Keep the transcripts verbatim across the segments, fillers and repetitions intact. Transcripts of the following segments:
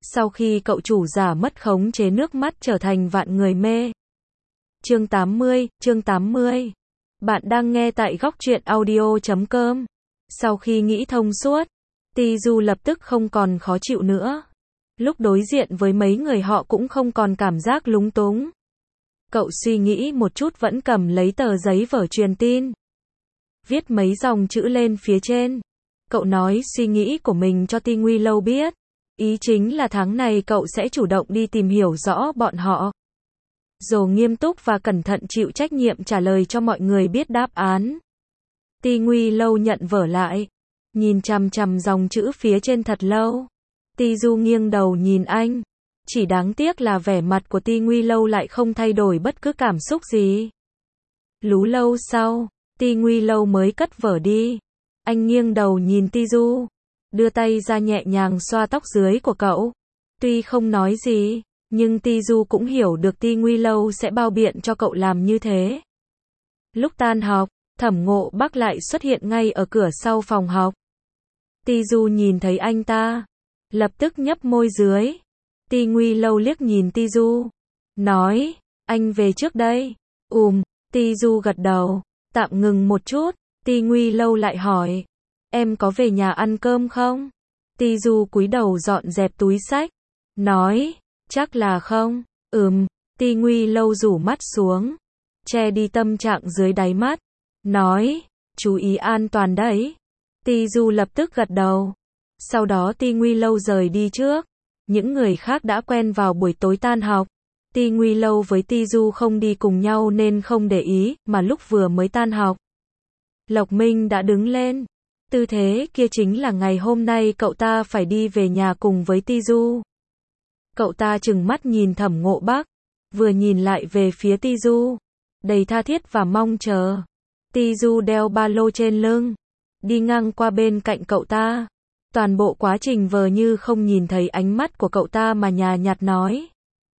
Sau khi cậu chủ giả mất khống chế nước mắt trở thành vạn người mê. Chương tám mươi, chương tám mươi. Bạn đang nghe tại góc truyện audio chấm com. Sau khi nghĩ thông suốt, Ti Du lập tức không còn khó chịu nữa. Lúc đối diện với mấy người họ cũng không còn cảm giác lúng túng. Cậu suy nghĩ một chút vẫn cầm lấy tờ giấy vở truyền tin. Viết mấy dòng chữ lên phía trên. Cậu nói suy nghĩ của mình cho Ti Nguy Lâu biết. Ý chính là tháng này cậu sẽ chủ động đi tìm hiểu rõ bọn họ. Rồi nghiêm túc và cẩn thận chịu trách nhiệm trả lời cho mọi người biết đáp án. Ti Nguy Lâu nhận vở lại. Nhìn chằm chằm dòng chữ phía trên thật lâu. Ti Du nghiêng đầu nhìn anh. Chỉ đáng tiếc là vẻ mặt của Ti Nguy Lâu lại không thay đổi bất cứ cảm xúc gì. Lú lâu sau, Ti Nguy Lâu mới cất vở đi. Anh nghiêng đầu nhìn Ti Du. Đưa tay ra nhẹ nhàng xoa tóc dưới của cậu. Tuy không nói gì, nhưng Ti Du cũng hiểu được Ti Nguy Lâu sẽ bao biện cho cậu làm như thế. Lúc tan học, Thẩm Ngộ Bắc lại xuất hiện ngay ở cửa sau phòng học. Ti Du nhìn thấy anh ta, lập tức nhấp môi dưới. Ti Nguy Lâu liếc nhìn Ti Du, nói, anh về trước đây. Ùm, Ti Du gật đầu, tạm ngừng một chút, Ti Nguy Lâu lại hỏi, em có về nhà ăn cơm không? Ti Du cúi đầu dọn dẹp túi xách, nói, chắc là không. Ừm, Ti Nguy Lâu rủ mắt xuống, che đi tâm trạng dưới đáy mắt, nói, chú ý an toàn đấy. Ti Du lập tức gật đầu. Sau đó Ti Nguy Lâu rời đi trước. Những người khác đã quen vào buổi tối tan học. Ti Nguy Lâu với Ti Du không đi cùng nhau nên không để ý, mà lúc vừa mới tan học, Lộc Minh đã đứng lên. Tư thế kia chính là ngày hôm nay cậu ta phải đi về nhà cùng với Ti Du. Cậu ta trừng mắt nhìn Thẩm Ngộ Bắc, vừa nhìn lại về phía Ti Du, đầy tha thiết và mong chờ. Ti Du đeo ba lô trên lưng, đi ngang qua bên cạnh cậu ta. Toàn bộ quá trình vờ như không nhìn thấy ánh mắt của cậu ta mà nhàn nhạt nói,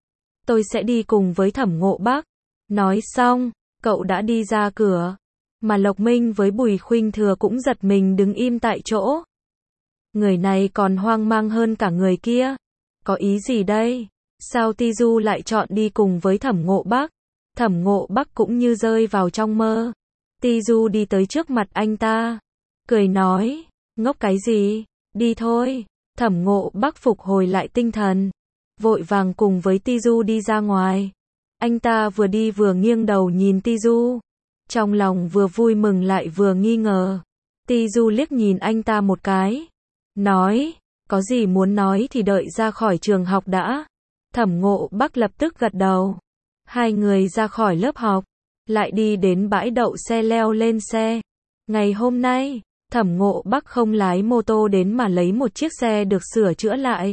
tôi sẽ đi cùng với Thẩm Ngộ Bắc. Nói xong, cậu đã đi ra cửa. Mà Lộc Minh với Bùi Khuynh Thừa cũng giật mình đứng im tại chỗ. Người này còn hoang mang hơn cả người kia. Có ý gì đây? Sao Ti Du lại chọn đi cùng với Thẩm Ngộ Bắc? Thẩm Ngộ Bắc cũng như rơi vào trong mơ. Ti Du đi tới trước mặt anh ta, cười nói, ngốc cái gì? Đi thôi. Thẩm Ngộ Bắc phục hồi lại tinh thần, vội vàng cùng với Ti Du đi ra ngoài. Anh ta vừa đi vừa nghiêng đầu nhìn Ti Du, trong lòng vừa vui mừng lại vừa nghi ngờ. Ti Du liếc nhìn anh ta một cái, nói, có gì muốn nói thì đợi ra khỏi trường học đã. Thẩm Ngộ Bắc lập tức gật đầu. Hai người ra khỏi lớp học, lại đi đến bãi đậu xe leo lên xe. Ngày hôm nay, Thẩm Ngộ Bắc không lái mô tô đến mà lấy một chiếc xe được sửa chữa lại.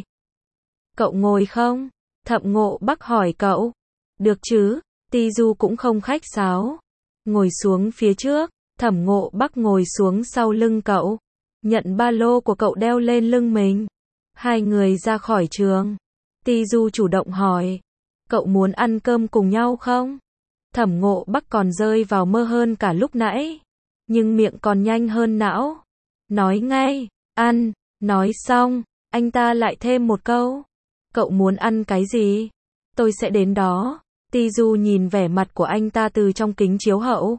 Cậu ngồi không? Thẩm Ngộ Bắc hỏi cậu. Được chứ, Ti Du cũng không khách sáo. Ngồi xuống phía trước, Thẩm Ngộ Bắc ngồi xuống sau lưng cậu, nhận ba lô của cậu đeo lên lưng mình. Hai người ra khỏi trường. Ti Du chủ động hỏi, cậu muốn ăn cơm cùng nhau không? Thẩm Ngộ Bắc còn rơi vào mơ hơn cả lúc nãy, nhưng miệng còn nhanh hơn não. Nói ngay, ăn. Nói xong, anh ta lại thêm một câu, cậu muốn ăn cái gì? Tôi sẽ đến đó. Ti Du nhìn vẻ mặt của anh ta từ trong kính chiếu hậu,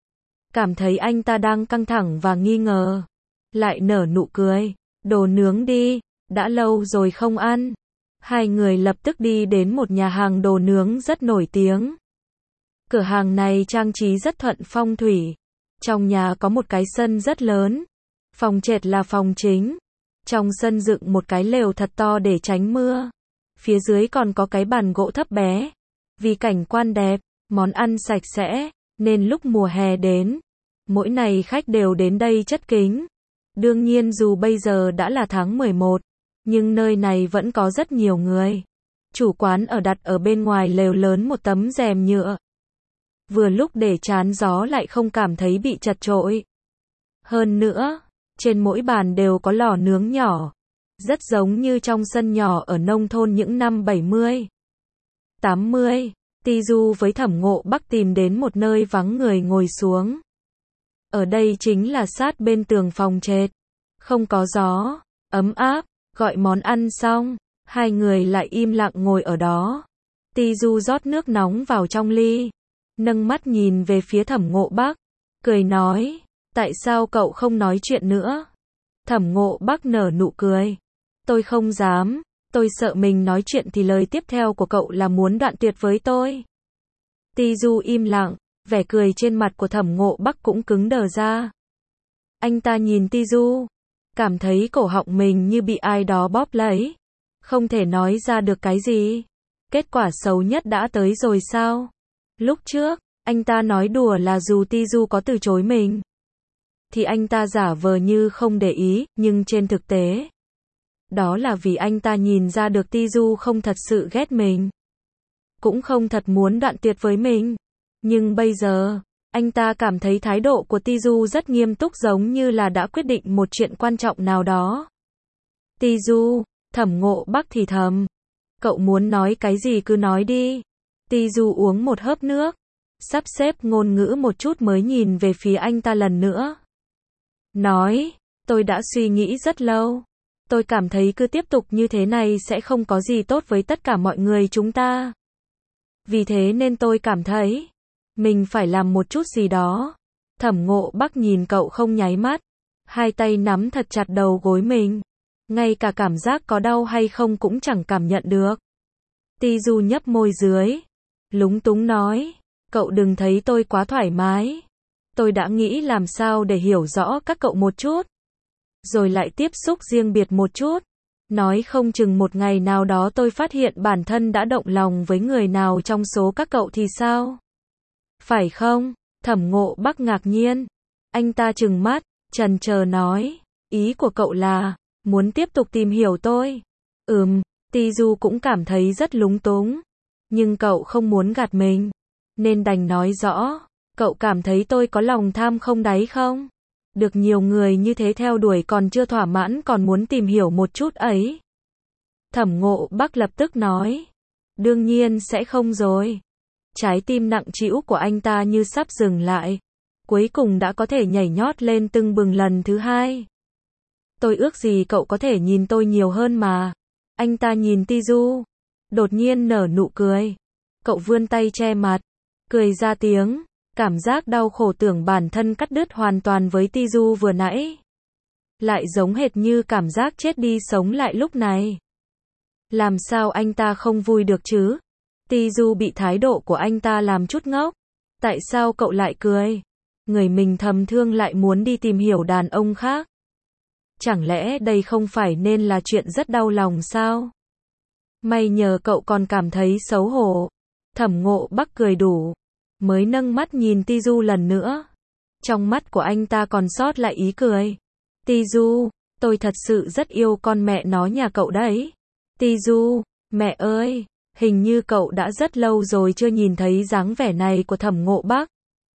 cảm thấy anh ta đang căng thẳng và nghi ngờ, lại nở nụ cười. Đồ nướng đi, đã lâu rồi không ăn. Hai người lập tức đi đến một nhà hàng đồ nướng rất nổi tiếng. Cửa hàng này trang trí rất thuận phong thủy. Trong nhà có một cái sân rất lớn. Phòng trệt là phòng chính. Trong sân dựng một cái lều thật to để tránh mưa. Phía dưới còn có cái bàn gỗ thấp bé. Vì cảnh quan đẹp, món ăn sạch sẽ, nên lúc mùa hè đến, mỗi ngày khách đều đến đây chất kính. Đương nhiên dù bây giờ đã là tháng mười một, nhưng nơi này vẫn có rất nhiều người. Chủ quán ở đặt ở bên ngoài lều lớn một tấm rèm nhựa. Vừa lúc để chắn gió lại không cảm thấy bị chật chội. Hơn nữa, trên mỗi bàn đều có lò nướng nhỏ, rất giống như trong sân nhỏ ở nông thôn những năm bảy mươi, tám mươi. Ti Du với Thẩm Ngộ Bắc tìm đến một nơi vắng người ngồi xuống. Ở đây chính là sát bên tường phòng trệt, không có gió, ấm áp. Gọi món ăn xong, Hai người lại im lặng ngồi ở đó. Ti Du rót nước nóng vào trong ly, nâng mắt nhìn về phía Thẩm Ngộ Bắc, cười nói, tại sao cậu không nói chuyện nữa? Thẩm Ngộ Bắc nở nụ cười, tôi không dám, tôi sợ mình nói chuyện thì lời tiếp theo của cậu là muốn đoạn tuyệt với tôi. Ti Du im lặng, vẻ cười trên mặt của Thẩm Ngộ Bắc cũng cứng đờ ra. Anh ta nhìn Ti Du, cảm thấy cổ họng mình như bị ai đó bóp lấy, không thể nói ra được cái gì. Kết quả xấu nhất đã tới rồi sao? Lúc trước, anh ta nói đùa là dù Ti Du có từ chối mình, thì anh ta giả vờ như không để ý, nhưng trên thực tế, đó là vì anh ta nhìn ra được Ti Du không thật sự ghét mình, cũng không thật muốn đoạn tuyệt với mình. Nhưng bây giờ, anh ta cảm thấy thái độ của Ti Du rất nghiêm túc, giống như là đã quyết định một chuyện quan trọng nào đó. Ti Du, Thẩm Ngộ Bắc thì thầm, cậu muốn nói cái gì cứ nói đi. Ti Du uống một hớp nước, sắp xếp ngôn ngữ một chút mới nhìn về phía anh ta lần nữa. Nói, tôi đã suy nghĩ rất lâu. Tôi cảm thấy cứ tiếp tục như thế này sẽ không có gì tốt với tất cả mọi người chúng ta. Vì thế nên tôi cảm thấy, mình phải làm một chút gì đó. Thẩm Ngộ Bắc nhìn cậu không nháy mắt, hai tay nắm thật chặt đầu gối mình. Ngay cả cảm giác có đau hay không cũng chẳng cảm nhận được. Ti Du nhấp môi dưới, lúng túng nói, cậu đừng thấy tôi quá thoải mái. Tôi đã nghĩ làm sao để hiểu rõ các cậu một chút, rồi lại tiếp xúc riêng biệt một chút. Nói không chừng một ngày nào đó tôi phát hiện bản thân đã động lòng với người nào trong số các cậu thì sao? Phải không? Thẩm Ngộ Bắc ngạc nhiên. Anh ta trừng mắt, chần chờ nói, ý của cậu là muốn tiếp tục tìm hiểu tôi? Ừm, Ti Du cũng cảm thấy rất lúng túng. Nhưng cậu không muốn gạt mình, nên đành nói rõ, cậu cảm thấy tôi có lòng tham không đáy không? Được nhiều người như thế theo đuổi còn chưa thỏa mãn còn muốn tìm hiểu một chút ấy. Thẩm Ngộ Bắc lập tức nói, đương nhiên sẽ không rồi. Trái tim nặng trĩu của anh ta như sắp dừng lại, cuối cùng đã có thể nhảy nhót lên tưng bừng lần thứ hai. Tôi ước gì cậu có thể nhìn tôi nhiều hơn mà. Anh ta nhìn Ti Du, đột nhiên nở nụ cười. Cậu vươn tay che mặt, cười ra tiếng, cảm giác đau khổ tưởng bản thân cắt đứt hoàn toàn với Ti Du vừa nãy. Lại giống hệt như cảm giác chết đi sống lại lúc này. Làm sao anh ta không vui được chứ? Ti Du bị thái độ của anh ta làm chút ngốc. Tại sao cậu lại cười? Người mình thầm thương lại muốn đi tìm hiểu đàn ông khác. Chẳng lẽ đây không phải nên là chuyện rất đau lòng sao? May nhờ cậu còn cảm thấy xấu hổ. Thẩm Ngộ Bắc cười đủ, mới nâng mắt nhìn Ti Du lần nữa. Trong mắt của anh ta còn sót lại ý cười. Ti Du, tôi thật sự rất yêu con mẹ nó nhà cậu đấy. Ti Du, mẹ ơi, hình như cậu đã rất lâu rồi chưa nhìn thấy dáng vẻ này của Thẩm Ngộ Bắc.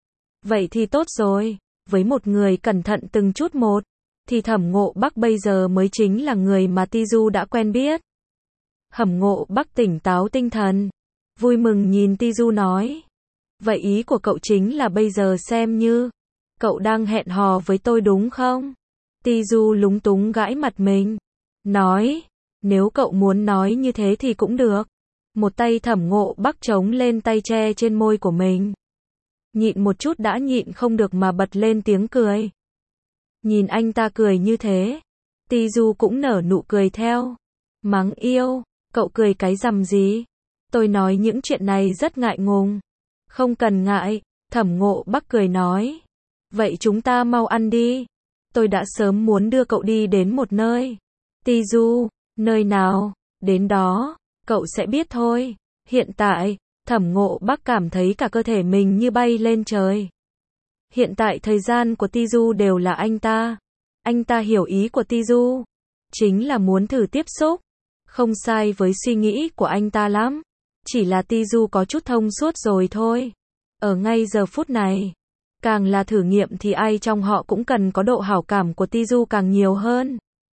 Vậy thì tốt rồi, với một người cẩn thận từng chút một, thì Thẩm Ngộ Bắc bây giờ mới chính là người mà Ti Du đã quen biết. Thẩm Ngộ Bắc tỉnh táo tinh thần, vui mừng nhìn Ti Du nói, vậy ý của cậu chính là bây giờ xem như cậu đang hẹn hò với tôi đúng không? Ti Du lúng túng gãi mặt mình, nói, nếu cậu muốn nói như thế thì cũng được. Một tay Thẩm Ngộ Bắc chống lên tay che trên môi của mình. Nhịn một chút đã nhịn không được mà bật lên tiếng cười. Nhìn anh ta cười như thế, Ti Du cũng nở nụ cười theo. Mắng yêu, cậu cười cái rằm gì? Tôi nói những chuyện này rất ngại ngùng. Không cần ngại, Thẩm Ngộ Bắc cười nói. Vậy chúng ta mau ăn đi. Tôi đã sớm muốn đưa cậu đi đến một nơi. Ti Du, nơi nào? Đến đó, cậu sẽ biết thôi. Hiện tại, Thẩm Ngộ Bắc cảm thấy cả cơ thể mình như bay lên trời. Hiện tại thời gian của Ti Du đều là anh ta. Anh ta hiểu ý của Ti Du, chính là muốn thử tiếp xúc. Không sai với suy nghĩ của anh ta lắm. Chỉ là Ti Du có chút thông suốt rồi thôi. Ở ngay giờ phút này, càng là thử nghiệm thì ai trong họ cũng cần có độ hảo cảm của Ti Du càng nhiều hơn.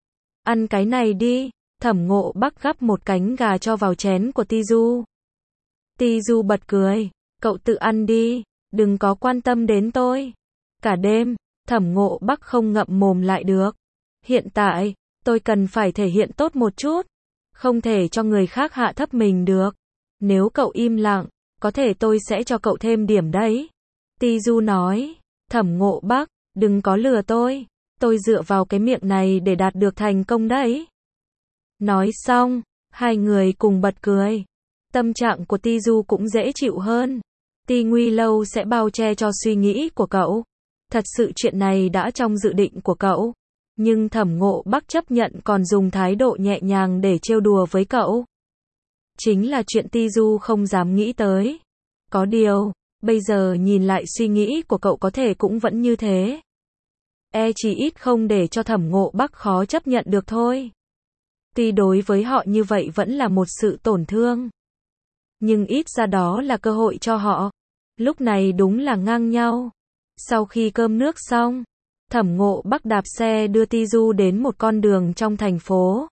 Ăn cái này đi. Thẩm Ngộ Bắc gắp một cánh gà cho vào chén của Ti Du. Ti Du bật cười, cậu tự ăn đi, đừng có quan tâm đến tôi. Cả đêm, Thẩm Ngộ Bắc không ngậm mồm lại được. Hiện tại, tôi cần phải thể hiện tốt một chút. Không thể cho người khác hạ thấp mình được. Nếu cậu im lặng, có thể tôi sẽ cho cậu thêm điểm đấy. Ti Du nói. Thẩm Ngộ Bắc, đừng có lừa tôi. Tôi dựa vào cái miệng này để đạt được thành công đấy. Nói xong, hai người cùng bật cười. Tâm trạng của Ti Du cũng dễ chịu hơn. Ti Nguy Lâu sẽ bao che cho suy nghĩ của cậu. Thật sự chuyện này đã trong dự định của cậu. Nhưng Thẩm Ngộ Bắc chấp nhận còn dùng thái độ nhẹ nhàng để trêu đùa với cậu. Chính là chuyện Ti Du không dám nghĩ tới. Có điều, bây giờ nhìn lại suy nghĩ của cậu có thể cũng vẫn như thế. E chỉ ít không để cho Thẩm Ngộ Bắc khó chấp nhận được thôi. Tuy đối với họ như vậy vẫn là một sự tổn thương. Nhưng ít ra đó là cơ hội cho họ. Lúc này đúng là ngang nhau. Sau khi cơm nước xong, Thẩm Ngộ Bắc đạp xe đưa Ti Du đến một con đường trong thành phố.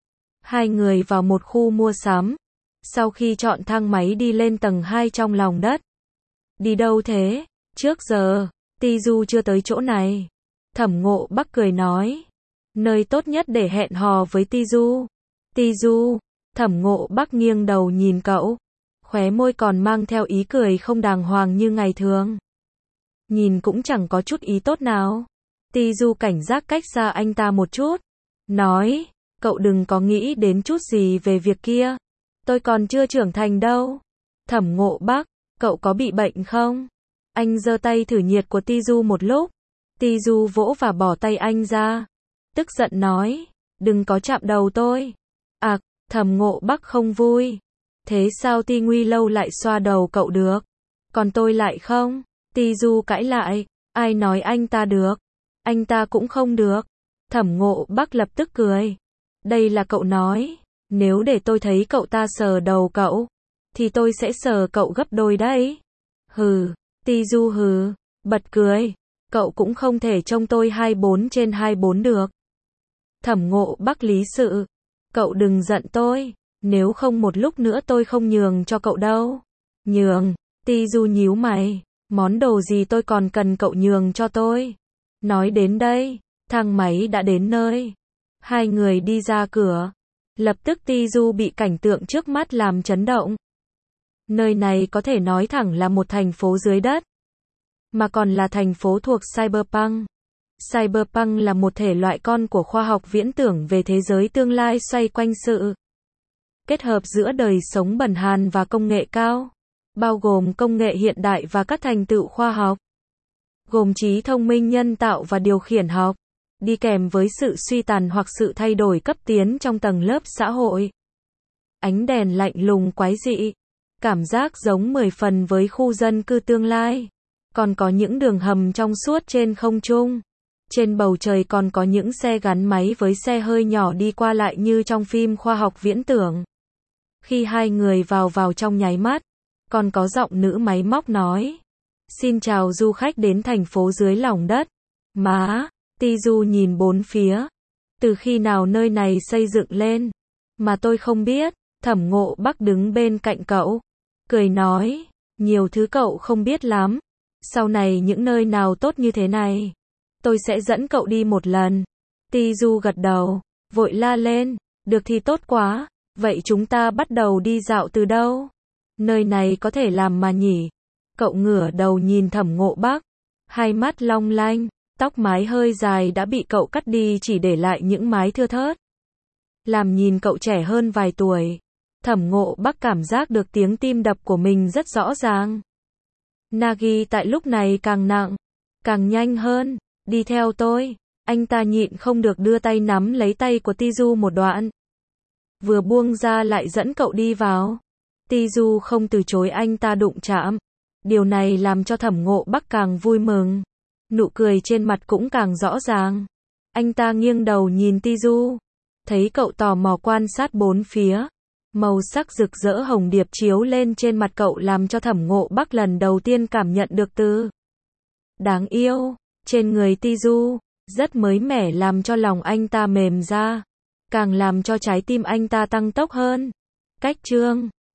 Hai người vào một khu mua sắm. Sau khi chọn thang máy đi lên tầng hai trong lòng đất. Đi đâu thế? Trước giờ, Ti Du chưa tới chỗ này. Thẩm Ngộ Bắc cười nói. Nơi tốt nhất để hẹn hò với Ti Du. Ti Du, Thẩm Ngộ Bắc nghiêng đầu nhìn cậu. Khóe môi còn mang theo ý cười không đàng hoàng như ngày thường. Nhìn cũng chẳng có chút ý tốt nào. Ti Du cảnh giác cách xa anh ta một chút. Nói, cậu đừng có nghĩ đến chút gì về việc kia. Tôi còn chưa trưởng thành đâu. Thẩm Ngộ Bắc, cậu có bị bệnh không? Anh giơ tay thử nhiệt của Ti Du một lúc. Ti Du vỗ và bỏ tay anh ra. Tức giận nói, đừng có chạm đầu tôi. À, Thẩm Ngộ Bắc không vui. Thế sao Ti Nguy Lâu lại xoa đầu cậu được? Còn tôi lại không? Ti Du cãi lại, ai nói anh ta được? Anh ta cũng không được. Thẩm Ngộ Bắc lập tức cười. Đây là cậu nói, nếu để tôi thấy cậu ta sờ đầu cậu, thì tôi sẽ sờ cậu gấp đôi đấy. Hừ, Ti Du hừ, bật cười. Cậu cũng không thể trông tôi hai mươi bốn trên hai mươi bốn được. Thẩm Ngộ Bắc lý sự. Cậu đừng giận tôi, nếu không một lúc nữa tôi không nhường cho cậu đâu. Nhường, Ti Du nhíu mày. Món đồ gì tôi còn cần cậu nhường cho tôi? Nói đến đây, thang máy đã đến nơi. Hai người đi ra cửa. Lập tức Ti Du bị cảnh tượng trước mắt làm chấn động. Nơi này có thể nói thẳng là một thành phố dưới đất. Mà còn là thành phố thuộc Cyberpunk. Cyberpunk là một thể loại con của khoa học viễn tưởng về thế giới tương lai xoay quanh sự kết hợp giữa đời sống bần hàn và công nghệ cao, bao gồm công nghệ hiện đại và các thành tựu khoa học, gồm trí thông minh nhân tạo và điều khiển học, đi kèm với sự suy tàn hoặc sự thay đổi cấp tiến trong tầng lớp xã hội. Ánh đèn lạnh lùng quái dị, cảm giác giống mười phần với khu dân cư tương lai. Còn có những đường hầm trong suốt trên không trung. Trên bầu trời còn có những xe gắn máy với xe hơi nhỏ đi qua lại như trong phim khoa học viễn tưởng. Khi hai người vào vào trong nháy mắt, còn có giọng nữ máy móc nói. Xin chào du khách đến thành phố dưới lòng đất. Má, Ti Du nhìn bốn phía. Từ khi nào nơi này xây dựng lên? Mà tôi không biết. Thẩm Ngộ Bắc đứng bên cạnh cậu. Cười nói, nhiều thứ cậu không biết lắm. Sau này những nơi nào tốt như thế này, tôi sẽ dẫn cậu đi một lần. Ti Du gật đầu, vội la lên, được thì tốt quá, vậy chúng ta bắt đầu đi dạo từ đâu? Nơi này có thể làm mà nhỉ? Cậu ngửa đầu nhìn Thẩm Ngộ Bắc, hai mắt long lanh, tóc mái hơi dài đã bị cậu cắt đi chỉ để lại những mái thưa thớt. Làm nhìn cậu trẻ hơn vài tuổi. Thẩm Ngộ Bắc cảm giác được tiếng tim đập của mình rất rõ ràng. Nagi tại lúc này càng nặng, càng nhanh hơn, đi theo tôi. Anh ta nhịn không được đưa tay nắm lấy tay của Ti Du một đoạn. Vừa buông ra lại dẫn cậu đi vào. Ti Du không từ chối anh ta đụng chạm. Điều này làm cho Thẩm Ngộ Bắc càng vui mừng. Nụ cười trên mặt cũng càng rõ ràng. Anh ta nghiêng đầu nhìn Ti Du. Thấy cậu tò mò quan sát bốn phía. Màu sắc rực rỡ hồng điệp chiếu lên trên mặt cậu làm cho Thẩm Ngộ Bắc lần đầu tiên cảm nhận được từ đáng yêu trên người Ti Du, rất mới mẻ làm cho lòng anh ta mềm ra, càng làm cho trái tim anh ta tăng tốc hơn. Cách chương